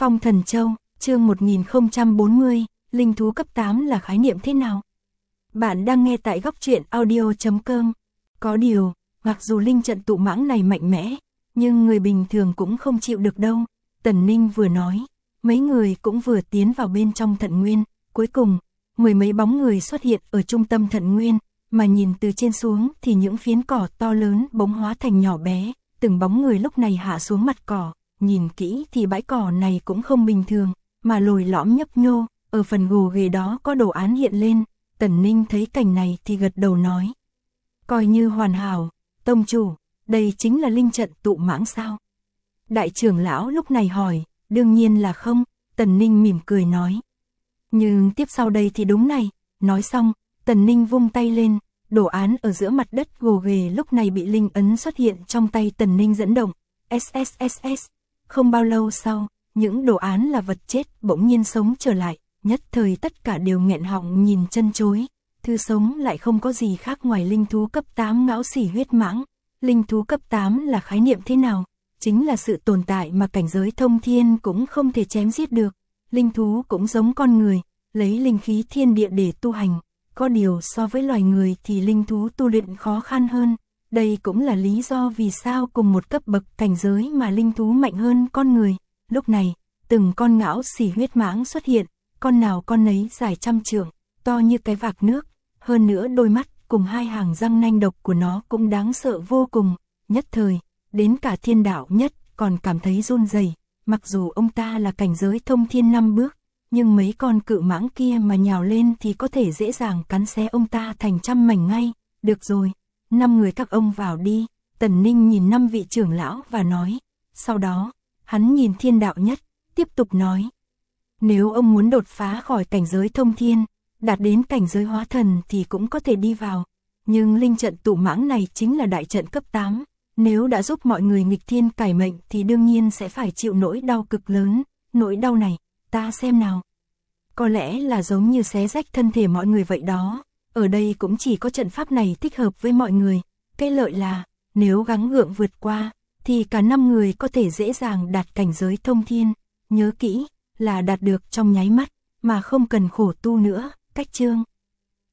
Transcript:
Phong Thần Châu, chương 1040, linh thú cấp 8 là khái niệm thế nào? Bạn đang nghe tại góc truyện audio.com. Có điều, mặc dù linh trận tụ mãng này mạnh mẽ, nhưng người bình thường cũng không chịu được đâu. Tần Ninh vừa nói, mấy người cũng vừa tiến vào bên trong thận nguyên. Cuối cùng, mười mấy bóng người xuất hiện ở trung tâm thận nguyên, mà nhìn từ trên xuống thì những phiến cỏ to lớn bỗng hóa thành nhỏ bé. Từng bóng người lúc này hạ xuống mặt cỏ, nhìn kỹ thì bãi cỏ này cũng không bình thường, mà lồi lõm nhấp nhô, ở phần gồ ghề đó có đồ án hiện lên. Tần Ninh thấy cảnh này thì gật đầu nói, coi như hoàn hảo. Tông chủ, đây chính là linh trận tụ mãng sao? Đại trưởng lão lúc này hỏi, đương nhiên là không. Tần Ninh mỉm cười nói, nhưng tiếp sau đây thì đúng này. Nói xong, Tần Ninh vung tay lên, đồ án ở giữa mặt đất gồ ghề lúc này bị linh ấn xuất hiện trong tay Tần Ninh dẫn động. SSSS. Không bao lâu sau, những đồ án là vật chết bỗng nhiên sống trở lại, nhất thời tất cả đều nghẹn họng nhìn chân chối. Thư sống lại không có gì khác ngoài linh thú cấp 8 ngão sỉ huyết mãng. Linh thú cấp 8 là khái niệm thế nào? Chính là sự tồn tại mà cảnh giới thông thiên cũng không thể chém giết được. Linh thú cũng giống con người, lấy linh khí thiên địa để tu hành. Có điều so với loài người thì linh thú tu luyện khó khăn hơn. Đây cũng là lý do vì sao cùng một cấp bậc cảnh giới mà linh thú mạnh hơn con người. Lúc này, từng con ngão sỉ huyết mãng xuất hiện, con nào con nấy dài trăm trượng, to như cái vạc nước. Hơn nữa đôi mắt cùng hai hàng răng nanh độc của nó cũng đáng sợ vô cùng. Nhất thời, đến cả Thiên Đạo Nhất còn cảm thấy run rẩy. Mặc dù ông ta là cảnh giới thông thiên 5 bước, nhưng mấy con cự mãng kia mà nhào lên thì có thể dễ dàng cắn xé ông ta thành trăm mảnh ngay. Được rồi, 5 người các ông vào đi. Tần Ninh nhìn 5 vị trưởng lão và nói. Sau đó, hắn nhìn Thiên Đạo Nhất, tiếp tục nói, nếu ông muốn đột phá khỏi cảnh giới thông thiên, đạt đến cảnh giới hóa thần thì cũng có thể đi vào. Nhưng linh trận tụ mãng này chính là đại trận cấp 8. Nếu đã giúp mọi người nghịch thiên cải mệnh thì đương nhiên sẽ phải chịu nỗi đau cực lớn. Nỗi đau này, ta xem nào. Có lẽ là giống như xé rách thân thể mọi người vậy đó. Ở đây cũng chỉ có trận pháp này thích hợp với mọi người. Cái lợi là, nếu gắng gượng vượt qua, thì cả 5 người có thể dễ dàng đạt cảnh giới thông thiên. Nhớ kỹ, là đạt được trong nháy mắt, mà không cần khổ tu nữa. Cách chương